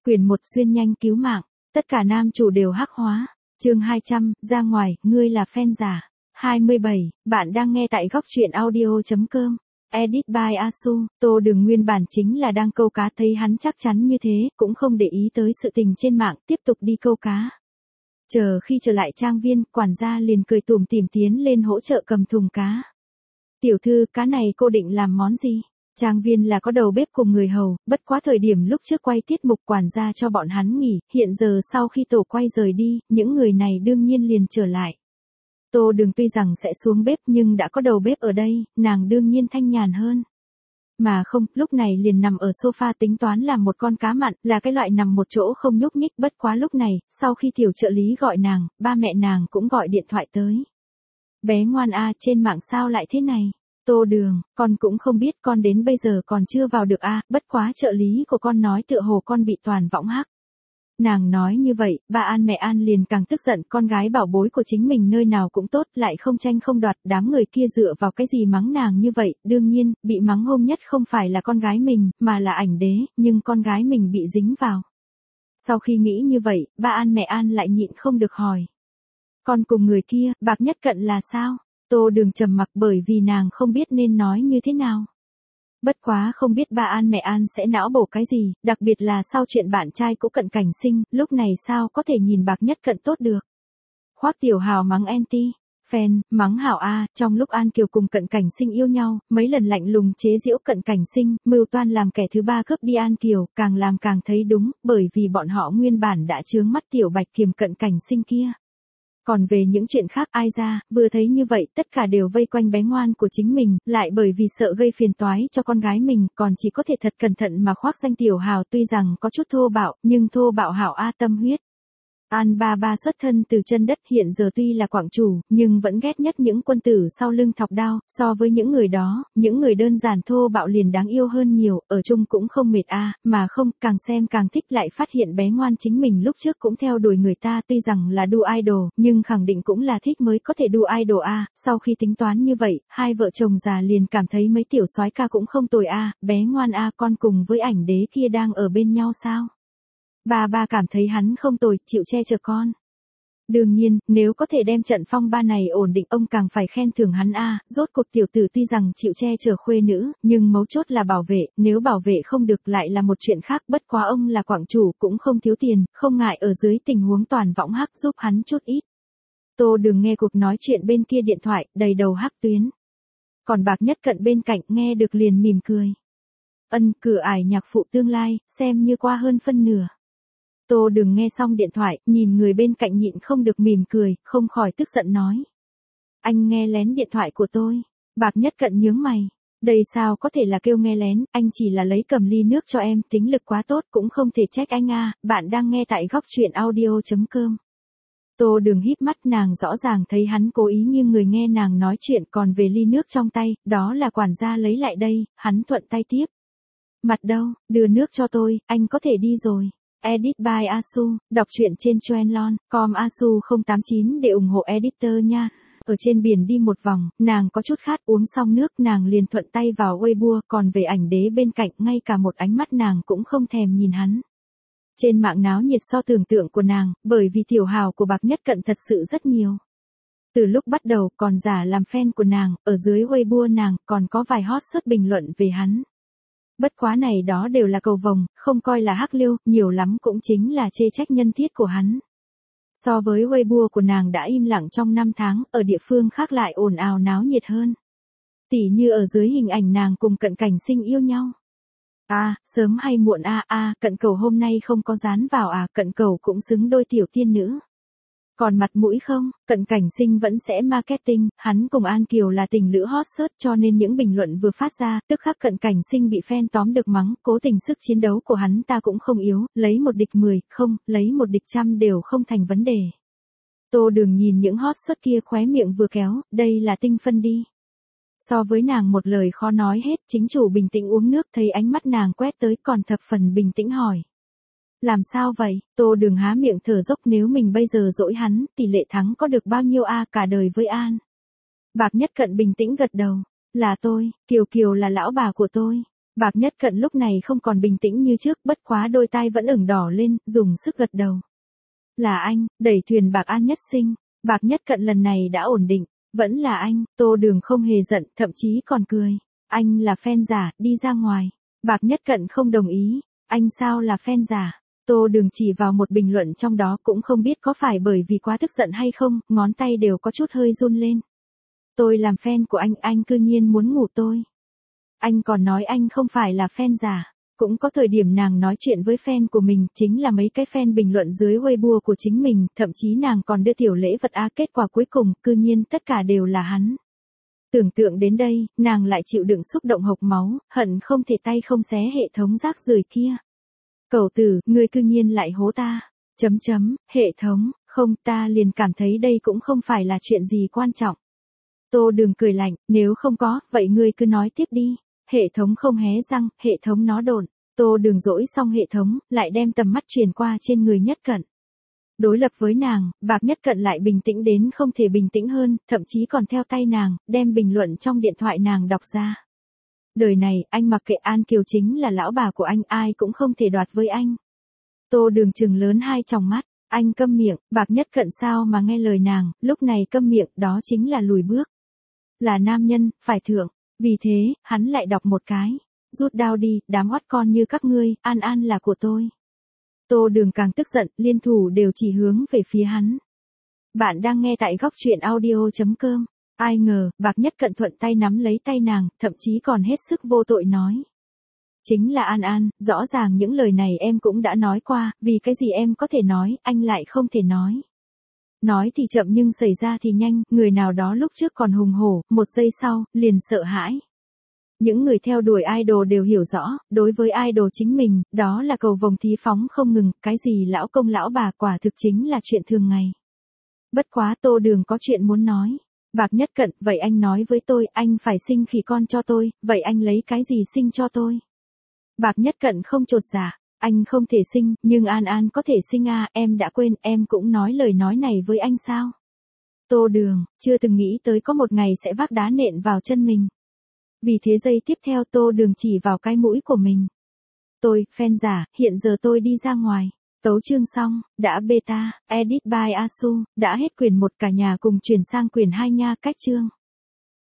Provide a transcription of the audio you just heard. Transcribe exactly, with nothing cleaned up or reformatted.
Quyền một xuyên nhanh cứu mạng, tất cả nam chủ đều hắc hóa. Chương hai trăm, ra ngoài, ngươi là fan giả. hai mươi bảy, bạn đang nghe tại góc truyện audio chấm com. Edit by Asu, Tô Đường nguyên bản chính là đang câu cá, thấy hắn chắc chắn như thế, cũng không để ý tới sự tình trên mạng, tiếp tục đi câu cá. Chờ khi trở lại trang viên, quản gia liền cười tủm tỉm tiến lên hỗ trợ cầm thùng cá. Tiểu thư, cá này cô định làm món gì? Trang viên là có đầu bếp cùng người hầu, bất quá thời điểm lúc trước quay tiết mục quản gia cho bọn hắn nghỉ, hiện giờ sau khi tổ quay rời đi, những người này đương nhiên liền trở lại. Tô Đường tuy rằng sẽ xuống bếp nhưng đã có đầu bếp ở đây, nàng đương nhiên thanh nhàn hơn. Mà không, lúc này liền nằm ở sofa tính toán làm một con cá mặn, là cái loại nằm một chỗ không nhúc nhích, bất quá lúc này, sau khi tiểu trợ lý gọi nàng, ba mẹ nàng cũng gọi điện thoại tới. Bé ngoan a, trên mạng sao lại thế này? Tô Đường, con cũng không biết, con đến bây giờ còn chưa vào được a, bất quá trợ lý của con nói tựa hồ con bị toàn võng hắc. Nàng nói như vậy, ba An mẹ An liền càng tức giận, con gái bảo bối của chính mình nơi nào cũng tốt, lại không tranh không đoạt, đám người kia dựa vào cái gì mắng nàng như vậy, đương nhiên, bị mắng hôm nhất không phải là con gái mình, mà là ảnh đế, nhưng con gái mình bị dính vào. Sau khi nghĩ như vậy, ba An mẹ An lại nhịn không được hỏi. Con cùng người kia, Bạc Nhất Cận là sao? Tô Đường trầm mặc bởi vì nàng không biết nên nói như thế nào. Bất quá không biết ba An mẹ An sẽ não bổ cái gì, đặc biệt là sau chuyện bạn trai cũ Cận Cảnh Sinh, lúc này sao có thể nhìn Bạc Nhất Cận tốt được. Khoác Tiểu Hào mắng anti, fan, mắng hảo a, trong lúc An Kiều cùng Cận Cảnh Sinh yêu nhau, mấy lần lạnh lùng chế giễu Cận Cảnh Sinh, mưu toan làm kẻ thứ ba cướp đi An Kiều, càng làm càng thấy đúng, bởi vì bọn họ nguyên bản đã chướng mắt Tiểu Bạch Kiềm Cận Cảnh Sinh kia. Còn về những chuyện khác ai ra, vừa thấy như vậy tất cả đều vây quanh bé ngoan của chính mình, lại bởi vì sợ gây phiền toái cho con gái mình, còn chỉ có thể thật cẩn thận mà khoác danh Tiểu Hào, tuy rằng có chút thô bạo, nhưng thô bạo hảo a tâm huyết. An ba ba xuất thân từ chân đất, hiện giờ tuy là quảng chủ, nhưng vẫn ghét nhất những quân tử sau lưng thọc đao, so với những người đó, những người đơn giản thô bạo liền đáng yêu hơn nhiều, ở chung cũng không mệt a, mà không, càng xem càng thích, lại phát hiện bé ngoan chính mình lúc trước cũng theo đuổi người ta, tuy rằng là đu idol, nhưng khẳng định cũng là thích mới có thể đu idol a, sau khi tính toán như vậy, hai vợ chồng già liền cảm thấy mấy tiểu soái ca cũng không tồi a, bé ngoan a, con cùng với ảnh đế kia đang ở bên nhau sao? Ba ba cảm thấy hắn không tồi, chịu che chở con. Đương nhiên, nếu có thể đem trận phong ba này ổn định, ông càng phải khen thưởng hắn a, rốt cuộc tiểu tử tuy rằng chịu che chở khuê nữ, nhưng mấu chốt là bảo vệ, nếu bảo vệ không được lại là một chuyện khác, bất quá ông là quảng chủ, cũng không thiếu tiền, không ngại ở dưới tình huống toàn võng hắc giúp hắn chút ít. Tô Đường nghe cuộc nói chuyện bên kia điện thoại, đầy đầu hắc tuyến. Còn Bạc Nhất Cận bên cạnh nghe được liền mỉm cười. Ân, cửa ải nhạc phụ tương lai, xem như qua hơn phân nửa. Tô Đường nghe xong điện thoại, nhìn người bên cạnh nhịn không được mỉm cười, không khỏi tức giận nói. Anh nghe lén điện thoại của tôi. Bạc Nhất Cận nhướng mày. Đây sao có thể là kêu nghe lén, anh chỉ là lấy cầm ly nước cho em, tính lực quá tốt, cũng không thể trách anh a, bạn đang nghe tại góc truyện audio chấm com. Tô Đường híp mắt, nàng rõ ràng thấy hắn cố ý nghiêng người nghe nàng nói chuyện, còn về ly nước trong tay, đó là quản gia lấy lại đây, hắn thuận tay tiếp. Mặt đâu, đưa nước cho tôi, anh có thể đi rồi. Edit by Asu, đọc truyện trên chuenlon chấm com Asu không tám chín để ủng hộ editor nha. Ở trên biển đi một vòng, nàng có chút khát, uống xong nước nàng liền thuận tay vào Weibo, còn về ảnh đế bên cạnh, ngay cả một ánh mắt nàng cũng không thèm nhìn hắn. Trên mạng náo nhiệt so tưởng tượng của nàng, bởi vì Tiểu Hào của Bạc Nhất Cận thật sự rất nhiều. Từ lúc bắt đầu còn giả làm fan của nàng, ở dưới Weibo nàng còn có vài hot search bình luận về hắn. Bất quá này đó đều là cầu vồng, không coi là hắc liêu, nhiều lắm cũng chính là chê trách nhân thiết của hắn. So với Weibo của nàng đã im lặng trong năm tháng, ở địa phương khác lại ồn ào náo nhiệt hơn. Tỉ như ở dưới hình ảnh nàng cùng Cận Cảnh Sinh yêu nhau. À, sớm hay muộn a a, à, Cận Cầu hôm nay không có dán vào à, Cận Cầu cũng xứng đôi tiểu tiên nữ. Còn mặt mũi không, Cận Cảnh Sinh vẫn sẽ marketing, hắn cùng An Kiều là tình lữ hot search cho nên những bình luận vừa phát ra, tức khắc Cận Cảnh Sinh bị fan tóm được mắng, cố tình sức chiến đấu của hắn ta cũng không yếu, lấy một địch mười, không, lấy một địch trăm đều không thành vấn đề. Tô Đường nhìn những hot search kia khóe miệng vừa kéo, đây là tinh phân đi. So với nàng một lời khó nói hết, chính chủ bình tĩnh uống nước, thấy ánh mắt nàng quét tới còn thập phần bình tĩnh hỏi. Làm sao vậy? Tô Đường há miệng thở dốc, nếu mình bây giờ dỗi hắn, tỷ lệ thắng có được bao nhiêu a, cả đời với An. Bạc Nhất Cận bình tĩnh gật đầu. Là tôi, Kiều Kiều là lão bà của tôi. Bạc Nhất Cận lúc này không còn bình tĩnh như trước, bất quá đôi tai vẫn ửng đỏ lên, dùng sức gật đầu. Là anh, đẩy thuyền Bạc An Nhất Sinh. Bạc Nhất Cận lần này đã ổn định. Vẫn là anh, Tô Đường không hề giận, thậm chí còn cười. Anh là fan giả, đi ra ngoài. Bạc Nhất Cận không đồng ý. Anh sao là fan giả? Tô Đường chỉ vào một bình luận trong đó, cũng không biết có phải bởi vì quá tức giận hay không, ngón tay đều có chút hơi run lên. Tôi làm fan của anh, anh cư nhiên muốn ngủ tôi. Anh còn nói anh không phải là fan giả. Cũng có thời điểm nàng nói chuyện với fan của mình, chính là mấy cái fan bình luận dưới Weibo của chính mình, thậm chí nàng còn đưa tiểu lễ vật a, kết quả cuối cùng, cư nhiên tất cả đều là hắn. Tưởng tượng đến đây, nàng lại chịu đựng xúc động hộc máu, hận không thể tay không xé hệ thống rác rưởi kia. Cẩu tử, ngươi cư nhiên lại hố ta. Chấm chấm, hệ thống, không, ta liền cảm thấy đây cũng không phải là chuyện gì quan trọng. Tô Đường cười lạnh, nếu không có, vậy ngươi cứ nói tiếp đi. Hệ thống không hé răng, hệ thống nó đồn. Tô Đường dỗi xong hệ thống, lại đem tầm mắt truyền qua trên người Nhất Cận. Đối lập với nàng, Bạc Nhất Cận lại bình tĩnh đến không thể bình tĩnh hơn, thậm chí còn theo tay nàng, đem bình luận trong điện thoại nàng đọc ra. Đời này, anh mặc kệ, An Kiều chính là lão bà của anh, ai cũng không thể đoạt với anh. Tô Đường trừng lớn hai tròng mắt, anh câm miệng, Bạc Nhất Cận sao mà nghe lời nàng, lúc này câm miệng, đó chính là lùi bước. Là nam nhân, phải thượng. Vì thế, hắn lại đọc một cái. Rút đao đi, đám oắt con như các ngươi, An An là của tôi. Tô Đường càng tức giận, liên thủ đều chỉ hướng về phía hắn. Bạn đang nghe tại góc truyện audio chấm com. Ai ngờ, Bạc Nhất Cận thuận tay nắm lấy tay nàng, thậm chí còn hết sức vô tội nói. Chính là An An, rõ ràng những lời này em cũng đã nói qua, vì cái gì em có thể nói, anh lại không thể nói. Nói thì chậm nhưng xảy ra thì nhanh, người nào đó lúc trước còn hùng hổ, một giây sau, liền sợ hãi. Những người theo đuổi idol đều hiểu rõ, đối với idol chính mình, đó là cầu vồng thí phóng không ngừng, cái gì lão công lão bà quả thực chính là chuyện thường ngày. Bất quá Tô Đường có chuyện muốn nói. Bạc Nhất Cận, vậy anh nói với tôi, anh phải sinh khỉ con cho tôi, vậy anh lấy cái gì sinh cho tôi? Bạc Nhất Cận không chột dạ. Anh không thể sinh, nhưng An An có thể sinh à, em đã quên, em cũng nói lời nói này với anh sao? Tô Đường, chưa từng nghĩ tới có một ngày sẽ vác đá nện vào chân mình. Vì thế giây tiếp theo Tô Đường chỉ vào cái mũi của mình. Tôi, fan giả, hiện giờ tôi đi ra ngoài. Tấu chương xong, đã beta, edit by Asu, đã hết quyển một, cả nhà cùng chuyển sang quyển hai nha, cách chương.